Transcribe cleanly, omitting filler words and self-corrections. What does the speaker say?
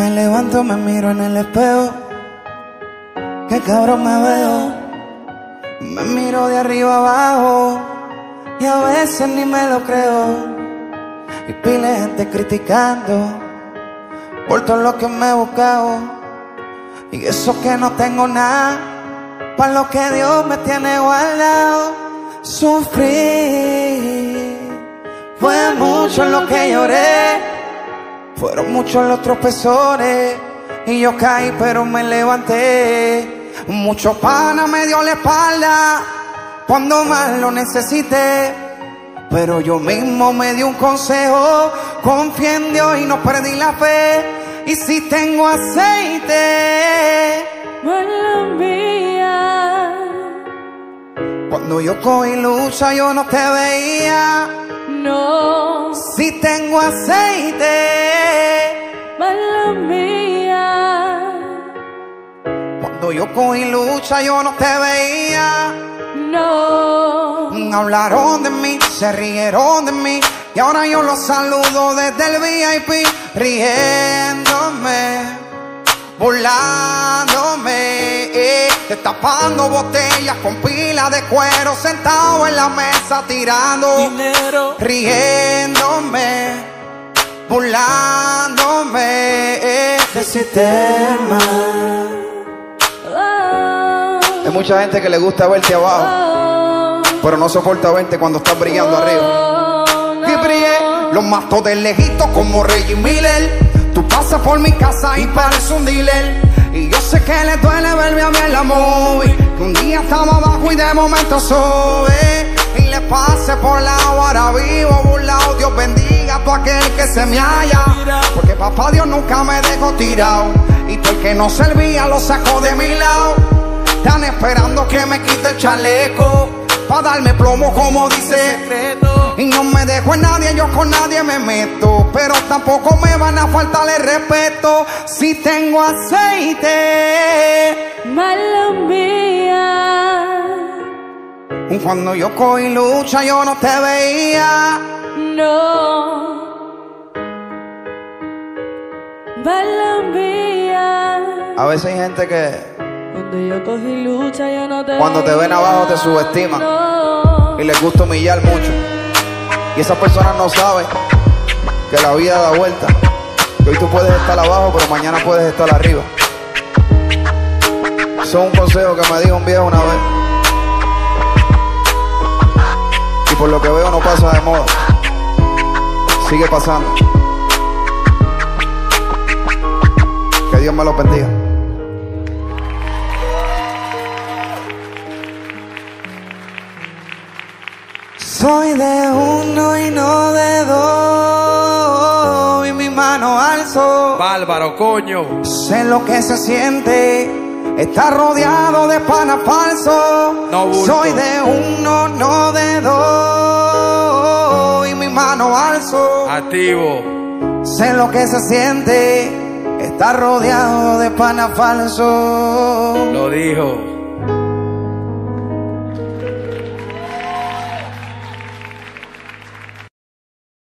me levanto, me miro en el espejo. Qué cabrón me veo. Me miro de arriba abajo y a veces ni me lo creo. Y pile de gente criticando por todo lo que me he buscado. Y eso que no tengo nada, para lo que Dios me tiene guardado. Sufrí, fue mucho lo que lloré, fueron muchos los tropezones, y yo caí pero me levanté. Mucho pana me dio la espalda cuando más lo necesité, pero yo mismo me di un consejo: confié en Dios y no perdí la fe. Y si tengo aceite, mala mía. Cuando yo cogí lucha yo no te veía. No. Si tengo aceite, Mala mía. Cuando yo cogí lucha yo no te veía. No. Hablaron de mí, se rieron de mí, y ahora yo los saludo desde el VIP, riéndome, burlándome, destapando botellas con pila de cuero, sentado en la mesa tirando dinero, riéndome, burlándome del sistema. Hay mucha gente que le gusta verte abajo, pero no soporta verte cuando estás brillando arriba. Y brillé, los mato de lejito como Reggie Miller. Tú pasas por mi casa y pareces un dealer, y yo sé que le duele verme a mí en la movie, que un día estaba abajo y de momento sube. Y le pase por la ahora vivo burlado. Dios bendiga a todo aquel que se me haya, porque papá Dios nunca me dejó tirado, y todo el que no servía lo sacó de mi lado. Están esperando que me quite el chaleco pa' darme plomo, como dice secreto. Y no me dejo en nadie, yo con nadie me meto, pero tampoco me van a faltar el respeto. Si tengo aceite, Mala mía. cuando yo cogí lucha yo no te veía. No. Mala mía. A veces hay gente que Cuando yo cogí lucha yo no te cuando te ven abajo te subestiman, no. y les gusta humillar mucho, y esas personas no saben que la vida da vuelta, que hoy tú puedes estar abajo pero mañana puedes estar arriba. Eso es un consejo que me dijo un viejo una vez, y por lo que veo no pasa de moda, sigue pasando. Que Dios me lo bendiga. Soy de uno y no de dos, y mi mano alzo. Bárbaro, coño. Sé lo que se siente estar rodeado de pana falso. No bulto. Soy de uno, no de dos, y mi mano alzo. Activo. Sé lo que se siente estar rodeado de pana falso. Lo dijo.